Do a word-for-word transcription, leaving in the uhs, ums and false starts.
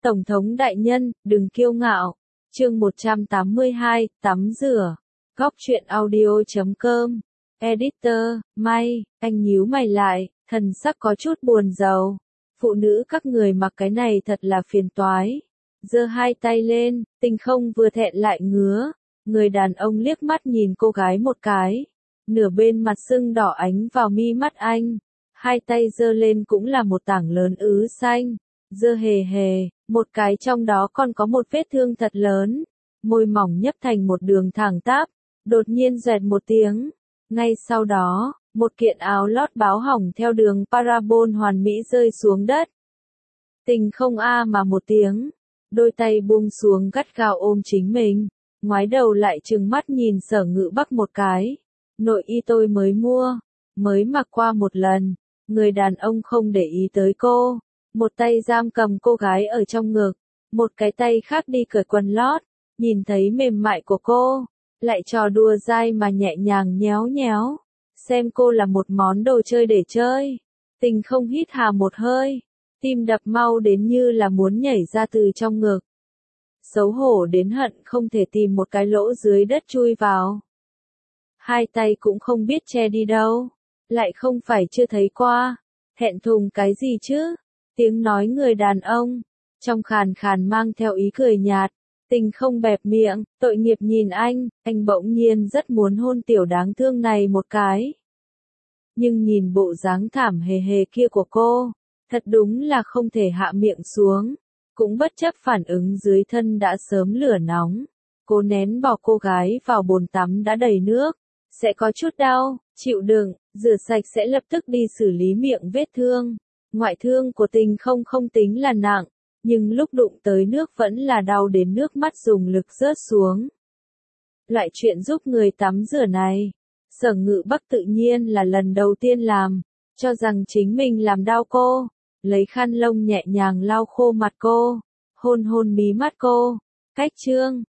Tổng thống đại nhân, đừng kiêu ngạo. Chương một trăm tám mươi hai, tắm rửa. Góc truyện audio chấm com. Editor, May, anh nhíu mày lại, thần sắc có chút buồn rầu. Phụ nữ các người mặc cái này thật là phiền toái. Giơ hai tay lên, Tình Không vừa thẹn lại ngứa. Người đàn ông liếc mắt nhìn cô gái một cái. Nửa bên mặt sưng đỏ ánh vào mi mắt anh. Hai tay giơ lên cũng là một tảng lớn ứ xanh. Giơ hề hề, một cái trong đó còn có một vết thương thật lớn. Môi mỏng nhấp thành một đường thẳng tắp. Đột nhiên doẹt một tiếng. Ngay sau đó, một kiện áo lót báo hỏng theo đường parabol hoàn mỹ rơi xuống đất. Tình Không a mà một tiếng. Đôi tay buông xuống gắt gao ôm chính mình. Ngoái đầu lại trừng mắt nhìn Sở Ngự Bắc một cái. Nội y tôi mới mua. Mới mặc qua một lần. Người đàn ông không để ý tới cô. Một tay giam cầm cô gái ở trong ngực. Một cái tay khác đi cởi quần lót. Nhìn thấy mềm mại của cô. Lại trò đùa dai mà nhẹ nhàng nhéo nhéo. Xem cô là một món đồ chơi để chơi. Tình Không hít hà một hơi. Tim đập mau đến như là muốn nhảy ra từ trong ngực. Xấu hổ đến hận không thể tìm một cái lỗ dưới đất chui vào. Hai tay cũng không biết che đi đâu. Lại không phải chưa thấy qua. Thẹn thùng cái gì chứ? Tiếng nói người đàn ông. Trong khàn khàn mang theo ý cười nhạt. Tình Không bẹp miệng, tội nghiệp nhìn anh. Anh bỗng nhiên rất muốn hôn tiểu đáng thương này một cái. Nhưng nhìn bộ dáng thảm hề hề kia của cô. Thật đúng là không thể hạ miệng xuống. Cũng bất chấp phản ứng dưới thân đã sớm lửa nóng. Cô nén bỏ cô gái vào bồn tắm đã đầy nước. Sẽ có chút đau, chịu đựng, rửa sạch sẽ lập tức đi xử lý miệng vết thương. Ngoại thương của Tình Không không tính là nặng. Nhưng lúc đụng tới nước vẫn là đau đến nước mắt dùng lực rớt xuống. Loại chuyện giúp người tắm rửa này. Sở Ngự Bắc tự nhiên là lần đầu tiên làm. Cho rằng chính mình làm đau cô. Lấy khăn lông nhẹ nhàng lau khô mặt cô. Hôn hôn mí mắt cô. Cách chương.